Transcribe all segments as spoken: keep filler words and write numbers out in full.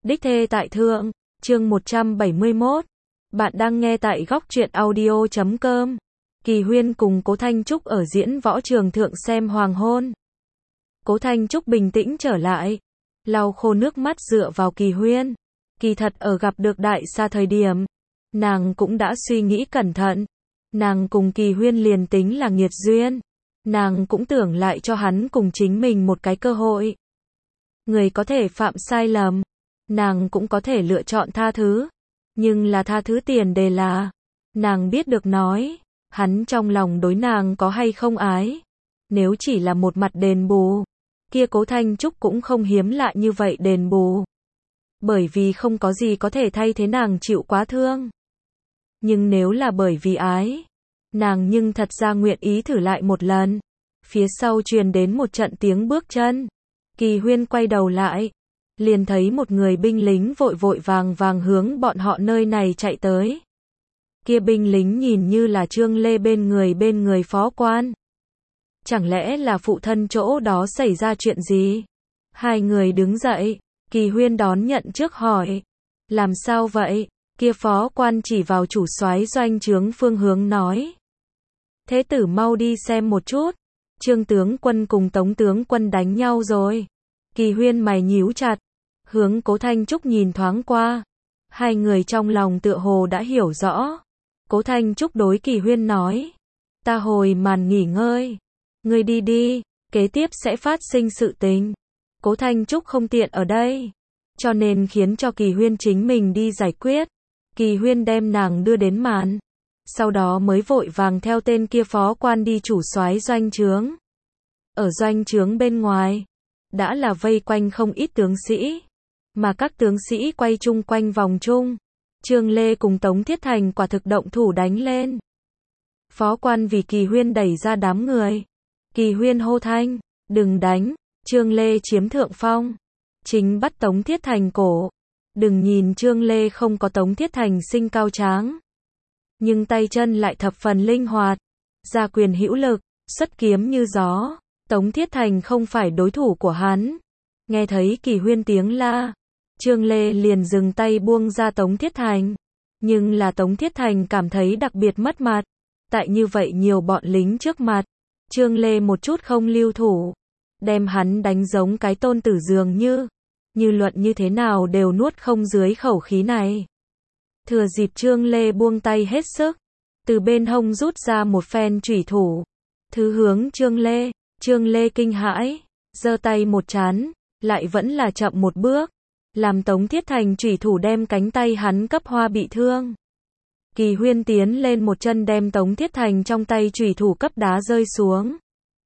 Đích thê tại thượng, chương một trăm bảy mươi mốt. Bạn đang nghe tại góc truyện audio chấm com. Kỳ Huyên cùng Cố Thanh Trúc ở diễn võ trường thượng xem hoàng hôn. Cố Thanh Trúc bình tĩnh trở lại, lau khô nước mắt dựa vào Kỳ Huyên. Kỳ thật ở gặp được Đại Sa thời điểm, nàng cũng đã suy nghĩ cẩn thận. Nàng cùng Kỳ Huyên liền tính là nghiệt duyên, nàng cũng tưởng lại cho hắn cùng chính mình một cái cơ hội. Người có thể phạm sai lầm, nàng cũng có thể lựa chọn tha thứ. Nhưng là tha thứ tiền đề là, nàng biết được nói, hắn trong lòng đối nàng có hay không ái. Nếu chỉ là một mặt đền bù, kia Cố Thanh Trúc cũng không hiếm lạ như vậy đền bù. Bởi vì không có gì có thể thay thế nàng chịu quá thương. Nhưng nếu là bởi vì ái, nàng nhưng thật ra nguyện ý thử lại một lần. Phía sau truyền đến một trận tiếng bước chân. Kỳ Huyên quay đầu lại, liền thấy một người binh lính vội vội vàng vàng hướng bọn họ nơi này chạy tới. Kia binh lính nhìn như là Trương Lê bên người bên người phó quan. Chẳng lẽ là phụ thân chỗ đó xảy ra chuyện gì? Hai người đứng dậy, Kỳ Huyên đón nhận trước hỏi. Làm sao vậy? Kia phó quan chỉ vào chủ soái doanh trướng phương hướng nói. Thế tử mau đi xem một chút. Trương tướng quân cùng Tống tướng quân đánh nhau rồi. Kỳ Huyên mày nhíu chặt, hướng Cố Thanh Trúc nhìn thoáng qua. Hai người trong lòng tựa hồ đã hiểu rõ. Cố Thanh Trúc đối Kỳ Huyên nói. Ta hồi màn nghỉ ngơi. Ngươi đi đi, kế tiếp sẽ phát sinh sự tình. Cố Thanh Trúc không tiện ở đây, cho nên khiến cho Kỳ Huyên chính mình đi giải quyết. Kỳ Huyên đem nàng đưa đến màn, sau đó mới vội vàng theo tên kia phó quan đi chủ soái doanh trướng. Ở doanh trướng bên ngoài, đã là vây quanh không ít tướng sĩ, mà các tướng sĩ quay chung quanh vòng chung. Trương Lê cùng Tống Thiết Thành quả thực động thủ đánh lên. Phó quan vì Kỳ Huyên đẩy ra đám người. Kỳ Huyên hô thanh, đừng đánh. Trương Lê chiếm thượng phong, chính bắt Tống Thiết Thành cổ. Đừng nhìn Trương Lê không có Tống Thiết Thành sinh cao tráng, nhưng tay chân lại thập phần linh hoạt, ra quyền hữu lực, xuất kiếm như gió. Tống Thiết Thành không phải đối thủ của hắn. Nghe thấy Kỳ Huyên tiếng la, Trương Lê liền dừng tay buông ra Tống Thiết Thành. Nhưng là Tống Thiết Thành cảm thấy đặc biệt mất mặt. Tại như vậy nhiều bọn lính trước mặt, Trương Lê một chút không lưu thủ, đem hắn đánh giống cái tôn tử dường như. Như luận như thế nào đều nuốt không dưới khẩu khí này. Thừa dịp Trương Lê buông tay hết sức, từ bên hông rút ra một phen chủy thủ, thứ hướng Trương Lê. Trương Lê kinh hãi, giơ tay một chán, lại vẫn là chậm một bước, làm Tống Thiết Thành chủy thủ đem cánh tay hắn cấp hoa bị thương. Kỳ Huyên tiến lên một chân đem Tống Thiết Thành trong tay chủy thủ cấp đá rơi xuống.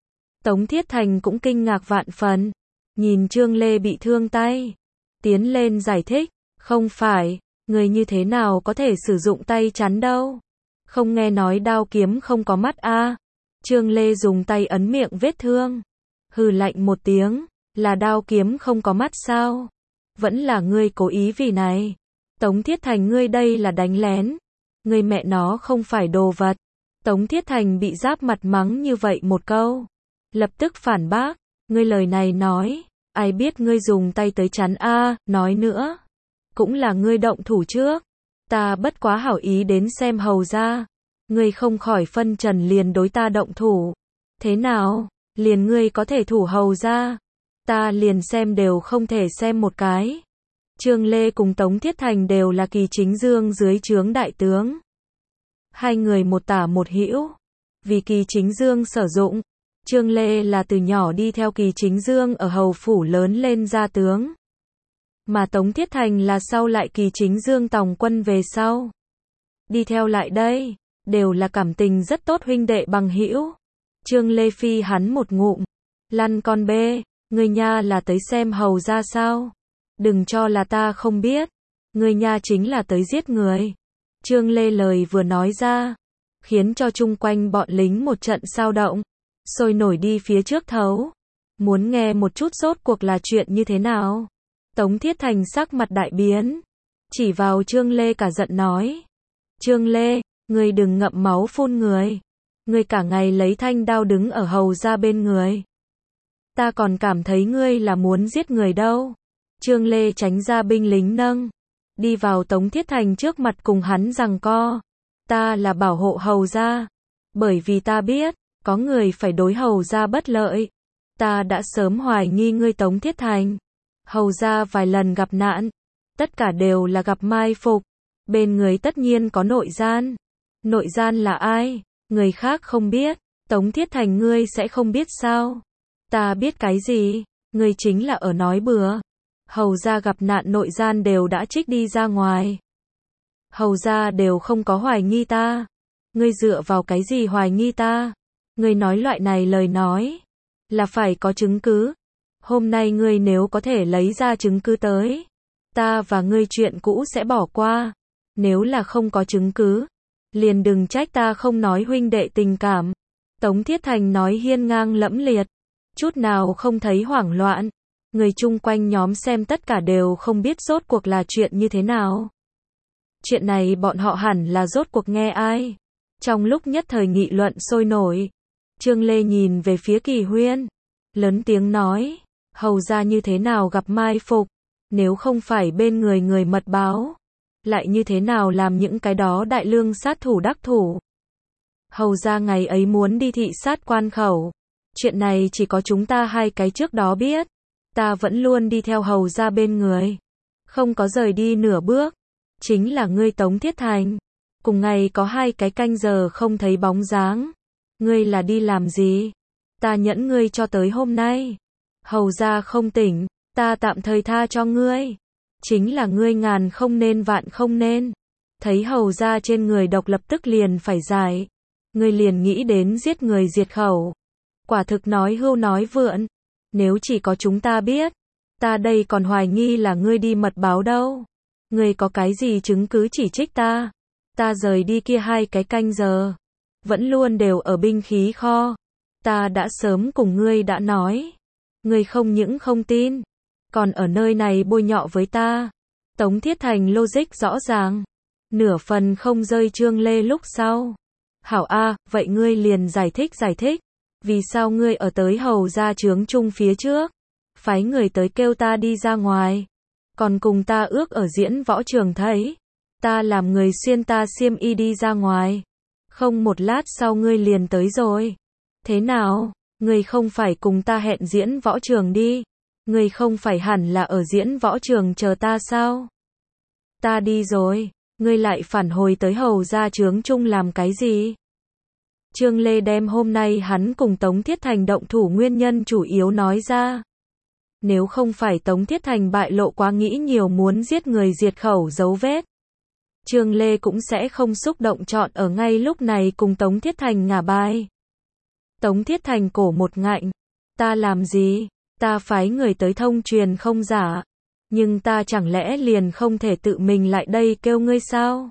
Tống Thiết Thành cũng kinh ngạc vạn phần, nhìn Trương Lê bị thương tay, tiến lên giải thích, không phải, người như thế nào có thể sử dụng tay chắn đâu, không nghe nói đao kiếm không có mắt a. À. Trương Lê dùng tay ấn miệng vết thương, hừ lạnh một tiếng, là đao kiếm không có mắt sao? Vẫn là ngươi cố ý vì này. Tống Thiết Thành ngươi đây là đánh lén, ngươi mẹ nó không phải đồ vật. Tống Thiết Thành bị giáp mặt mắng như vậy một câu, lập tức phản bác, ngươi lời này nói, ai biết ngươi dùng tay tới chắn a, à, nói nữa, cũng là ngươi động thủ trước, ta bất quá hảo ý đến xem hầu ra, ngươi không khỏi phân trần liền đối ta động thủ, thế nào, liền ngươi có thể thủ hầu ra, ta liền xem đều không thể xem một cái. Trương Lê cùng Tống Thiết Thành đều là Kỳ Chính Dương dưới trướng đại tướng, hai người một tả một hữu, vì Kỳ Chính Dương sử dụng. Trương Lê là từ nhỏ đi theo Kỳ Chính Dương ở hầu phủ lớn lên ra tướng, mà Tống Thiết Thành là sau lại Kỳ Chính Dương tòng quân về sau, đi theo lại đây, đều là cảm tình rất tốt huynh đệ bằng hữu. Trương Lê phi hắn một ngụm, lăn con bê, ngươi nha là tới xem hầu ra sao? Đừng cho là ta không biết, ngươi nha chính là tới giết người. Trương Lê lời vừa nói ra, khiến cho chung quanh bọn lính một trận sao động, sôi nổi đi phía trước thấu, muốn nghe một chút rốt cuộc là chuyện như thế nào. Tống Thiết Thành sắc mặt đại biến, chỉ vào Trương Lê cả giận nói, Trương Lê, ngươi đừng ngậm máu phun người, ngươi cả ngày lấy thanh đao đứng ở hầu ra bên người, ta còn cảm thấy ngươi là muốn giết người đâu. Trương Lê tránh ra binh lính nâng. Đi vào Tống Thiết Thành trước mặt cùng hắn giằng co. Ta là bảo hộ hầu gia. Bởi vì ta biết, có người phải đối hầu gia bất lợi. Ta đã sớm hoài nghi ngươi Tống Thiết Thành. Hầu gia vài lần gặp nạn. Tất cả đều là gặp mai phục. Bên người tất nhiên có nội gian. Nội gian là ai? Người khác không biết. Tống Thiết Thành ngươi sẽ không biết sao? Ta biết cái gì? Ngươi chính là ở nói bừa. Hầu gia gặp nạn nội gian đều đã trích đi ra ngoài. Hầu gia đều không có hoài nghi ta. Ngươi dựa vào cái gì hoài nghi ta? Ngươi nói loại này lời nói. Là phải có chứng cứ. Hôm nay ngươi nếu có thể lấy ra chứng cứ tới. Ta và ngươi chuyện cũ sẽ bỏ qua. Nếu là không có chứng cứ. Liền đừng trách ta không nói huynh đệ tình cảm. Tống Thiết Thành nói hiên ngang lẫm liệt. Chút nào không thấy hoảng loạn. Người chung quanh nhóm xem tất cả đều không biết rốt cuộc là chuyện như thế nào. Chuyện này bọn họ hẳn là rốt cuộc nghe ai. Trong lúc nhất thời nghị luận sôi nổi. Trương Lê nhìn về phía Kỳ Huyên. Lớn tiếng nói. Hầu gia như thế nào gặp mai phục. Nếu không phải bên người người mật báo. Lại như thế nào làm những cái đó đại lương sát thủ đắc thủ. Hầu gia ngày ấy muốn đi thị sát quan khẩu. Chuyện này chỉ có chúng ta hai cái trước đó biết. Ta vẫn luôn đi theo hầu gia bên người. Không có rời đi nửa bước. Chính là ngươi Tống Thiết Thành. Cùng ngày có hai cái canh giờ không thấy bóng dáng. Ngươi là đi làm gì? Ta nhẫn ngươi cho tới hôm nay. Hầu gia không tỉnh. Ta tạm thời tha cho ngươi. Chính là ngươi ngàn không nên vạn không nên. Thấy hầu gia trên người độc lập tức liền phải giải. Ngươi liền nghĩ đến giết người diệt khẩu. Quả thực nói hưu nói vượn. Nếu chỉ có chúng ta biết. Ta đây còn hoài nghi là ngươi đi mật báo đâu. Ngươi có cái gì chứng cứ chỉ trích ta. Ta rời đi kia hai cái canh giờ. Vẫn luôn đều ở binh khí kho. Ta đã sớm cùng ngươi đã nói. Ngươi không những không tin. Còn ở nơi này bôi nhọ với ta. Tống Thiết Thành logic rõ ràng. Nửa phần không rơi Trương Lê lúc sau. Hảo A, vậy ngươi liền giải thích giải thích. Vì sao ngươi ở tới hầu gia trướng chung phía trước. Phái người tới kêu ta đi ra ngoài. Còn cùng ta ước ở diễn võ trường thấy. Ta làm người xuyên ta xiêm y đi ra ngoài. Không một lát sau ngươi liền tới rồi. Thế nào? Ngươi không phải cùng ta hẹn diễn võ trường đi. Ngươi không phải hẳn là ở diễn võ trường chờ ta sao? Ta đi rồi. Ngươi lại phản hồi tới hầu gia trướng chung làm cái gì? Trương Lê đem hôm nay hắn cùng Tống Thiết Thành động thủ nguyên nhân chủ yếu nói ra. Nếu không phải Tống Thiết Thành bại lộ quá nghĩ nhiều muốn giết người diệt khẩu dấu vết. Trương Lê cũng sẽ không xúc động chọn ở ngay lúc này cùng Tống Thiết Thành ngả bài. Tống Thiết Thành cổ một ngạnh. Ta làm gì? Ta phái người tới thông truyền không giả. Nhưng ta chẳng lẽ liền không thể tự mình lại đây kêu ngươi sao?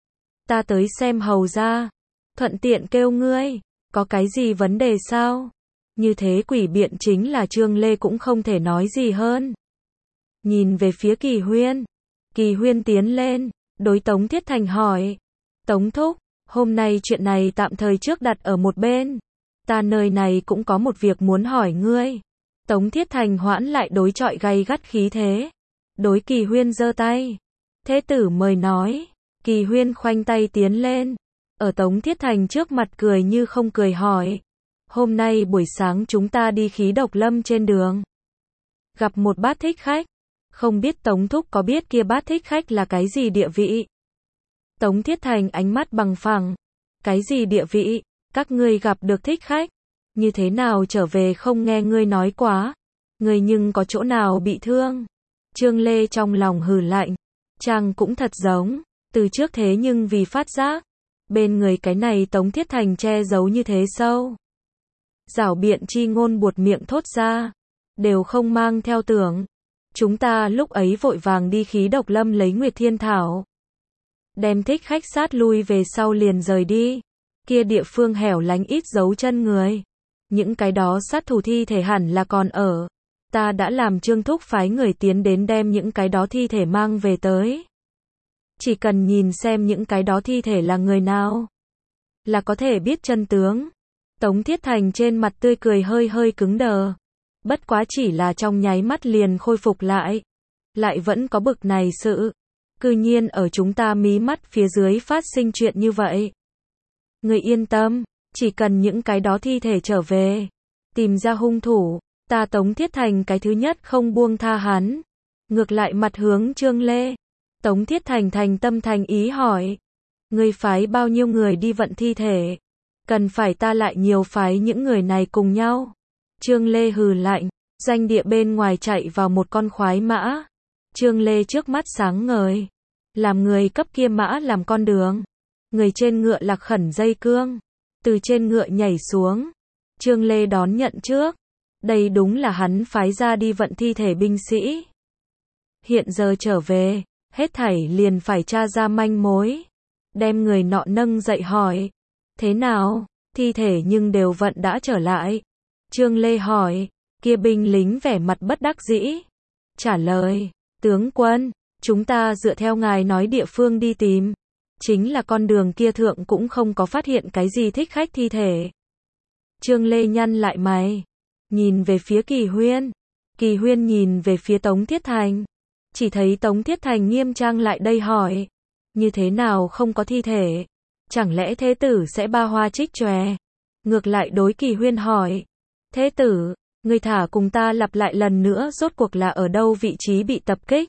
Ta tới xem hầu gia. Thuận tiện kêu ngươi. Có cái gì vấn đề sao? Như thế quỷ biện chính là Trương Lê cũng không thể nói gì hơn. Nhìn về phía Kỳ Huyên. Kỳ Huyên tiến lên. Đối Tống Thiết Thành hỏi. Tống thúc, hôm nay chuyện này tạm thời trước đặt ở một bên. Ta nơi này cũng có một việc muốn hỏi ngươi. Tống Thiết Thành hoãn lại đối chọi gay gắt khí thế. Đối Kỳ Huyên giơ tay. Thế tử mời nói. Kỳ Huyên khoanh tay tiến lên. Ở Tống Thiết Thành trước mặt cười như không cười hỏi. Hôm nay buổi sáng chúng ta đi khí độc lâm trên đường. Gặp một bát thích khách. Không biết Tống thúc có biết kia bát thích khách là cái gì địa vị? Tống Thiết Thành ánh mắt bằng phẳng. Cái gì địa vị? Các ngươi gặp được thích khách. Như thế nào trở về không nghe ngươi nói quá. Ngươi nhưng có chỗ nào bị thương? Trương Lê trong lòng hừ lạnh. Chàng cũng thật giống. Từ trước thế nhưng vì phát giác. Bên người cái này Tống Thiết Thành che giấu như thế sâu. Giảo biện chi ngôn buột miệng thốt ra. Đều không mang theo tưởng. Chúng ta lúc ấy vội vàng đi khí độc lâm lấy Nguyệt Thiên Thảo. Đem thích khách sát lui về sau liền rời đi. Kia địa phương hẻo lánh ít dấu chân người. Những cái đó sát thủ thi thể hẳn là còn ở. Ta đã làm Trương thúc phái người tiến đến đem những cái đó thi thể mang về tới. Chỉ cần nhìn xem những cái đó thi thể là người nào. Là có thể biết chân tướng. Tống Thiết Thành trên mặt tươi cười hơi hơi cứng đờ. Bất quá chỉ là trong nháy mắt liền khôi phục lại. lại vẫn có bực này sự. Cư nhiên ở chúng ta mí mắt phía dưới phát sinh chuyện như vậy. Người yên tâm, chỉ cần những cái đó thi thể trở về, tìm ra hung thủ, ta Tống Thiết Thành cái thứ nhất không buông tha hắn. Ngược lại mặt hướng Trương Lê. Tống Thiết Thành thành tâm thành ý hỏi. Người phái bao nhiêu người đi vận thi thể? Cần phải ta lại nhiều phái những người này cùng nhau? Trương Lê hừ lạnh. Doanh địa bên ngoài chạy vào một con khoái mã. Trương Lê trước mắt sáng ngời. Làm người cấp kia mã làm con đường. Người trên ngựa lạc khẩn dây cương. Từ trên ngựa nhảy xuống. Trương Lê đón nhận trước. Đây đúng là hắn phái ra đi vận thi thể binh sĩ. Hiện giờ trở về, hết thảy liền phải tra ra manh mối. Đem người nọ nâng dậy hỏi. Thế nào, thi thể nhưng đều vận đã trở lại. Trương Lê hỏi, kia binh lính vẻ mặt bất đắc dĩ. Trả lời, tướng quân, chúng ta dựa theo ngài nói địa phương đi tìm. Chính là con đường kia thượng cũng không có phát hiện cái gì thích khách thi thể. Trương Lê nhăn lại mày. Nhìn về phía Kỳ Huyên. Kỳ Huyên nhìn về phía Tống Thiết Thành. Chỉ thấy Tống Thiết Thành nghiêm trang lại đây hỏi. Như thế nào không có thi thể? Chẳng lẽ thế tử sẽ ba hoa trích chòe? Ngược lại đối Kỳ Huyên hỏi. Thế tử, người thả cùng ta lặp lại lần nữa rốt cuộc là ở đâu vị trí bị tập kích?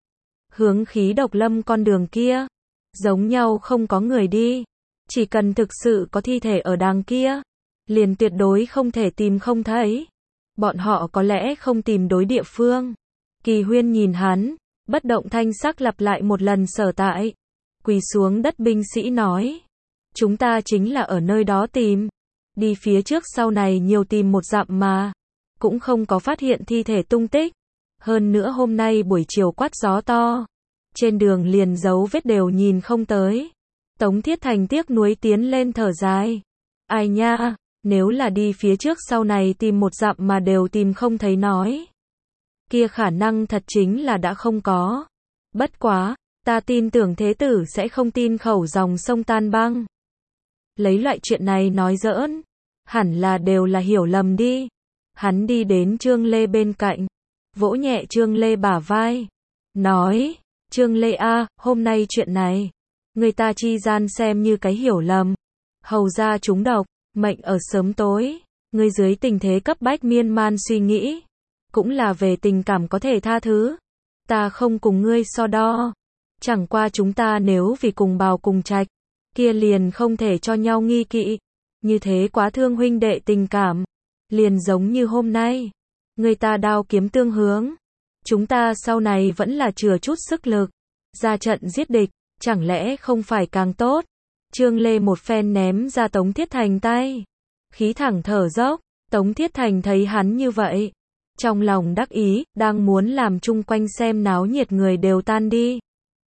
Hướng khí độc lâm con đường kia. Giống nhau không có người đi. Chỉ cần thực sự có thi thể ở đàng kia. Liền tuyệt đối không thể tìm không thấy. Bọn họ có lẽ không tìm đối địa phương. Kỳ Huyên nhìn hắn, bất động thanh sắc lặp lại một lần sở tại. Quỳ xuống đất binh sĩ nói. Chúng ta chính là ở nơi đó tìm. Đi phía trước sau này nhiều tìm một dặm mà. Cũng không có phát hiện thi thể tung tích. Hơn nữa hôm nay buổi chiều quát gió to. Trên đường liền dấu vết đều nhìn không tới. Tống Thiết Thành tiếc nuối tiến lên thở dài. Ai nha, nếu là đi phía trước sau này tìm một dặm mà đều tìm không thấy nói. Kia khả năng thật chính là đã không có. Bất quá, ta tin tưởng thế tử sẽ không tin khẩu dòng sông tan băng. Lấy loại chuyện này nói giỡn. Hẳn là đều là hiểu lầm đi. Hắn đi đến Trương Lê bên cạnh. Vỗ nhẹ Trương Lê bả vai. Nói, Trương Lê a, hôm nay chuyện này. Người ta chi gian xem như cái hiểu lầm. Hầu ra trúng độc, mệnh ở sớm tối. Người dưới tình thế cấp bách miên man suy nghĩ. Cũng là về tình cảm có thể tha thứ. Ta không cùng ngươi so đo. Chẳng qua chúng ta nếu vì cùng bào cùng trạch. Kia liền không thể cho nhau nghi kỵ. Như thế quá thương huynh đệ tình cảm. Liền giống như hôm nay. Người ta đao kiếm tương hướng. Chúng ta sau này vẫn là chừa chút sức lực. Ra trận giết địch. Chẳng lẽ không phải càng tốt. Trương Lê một phen ném ra Tống Thiết Thành tay. Khí thẳng thở dốc. Tống Thiết Thành thấy hắn như vậy. Trong lòng đắc ý, đang muốn làm chung quanh xem náo nhiệt người đều tan đi.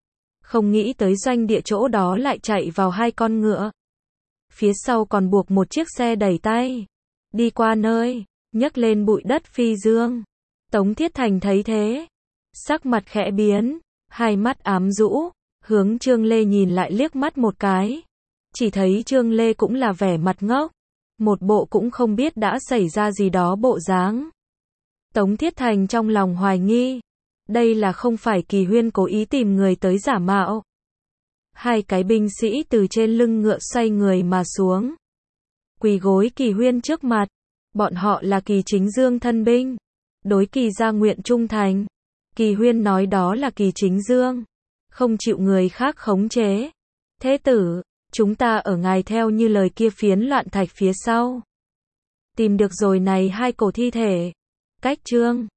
Không nghĩ tới doanh địa chỗ đó lại chạy vào hai con ngựa. Phía sau còn buộc một chiếc xe đẩy tay. Đi qua nơi, nhấc lên bụi đất phi dương. Tống Thiết Thành thấy thế. Sắc mặt khẽ biến, hai mắt ám rũ, hướng Trương Lê nhìn lại liếc mắt một cái. Chỉ thấy Trương Lê cũng là vẻ mặt ngốc. Một bộ cũng không biết đã xảy ra gì đó bộ dáng. Tống Thiết Thành trong lòng hoài nghi. Đây là không phải Kỳ Huyên cố ý tìm người tới giả mạo. Hai cái binh sĩ từ trên lưng ngựa xoay người mà xuống. Quỳ gối Kỳ Huyên trước mặt. Bọn họ là Kỳ Chính Dương thân binh. Đối Kỳ gia nguyện trung thành. Kỳ Huyên nói đó là Kỳ Chính Dương. Không chịu người khác khống chế. Thế tử, chúng ta ở ngài theo như lời kia phiến loạn thạch phía sau. Tìm được rồi này hai cổ thi thể. Cách trương.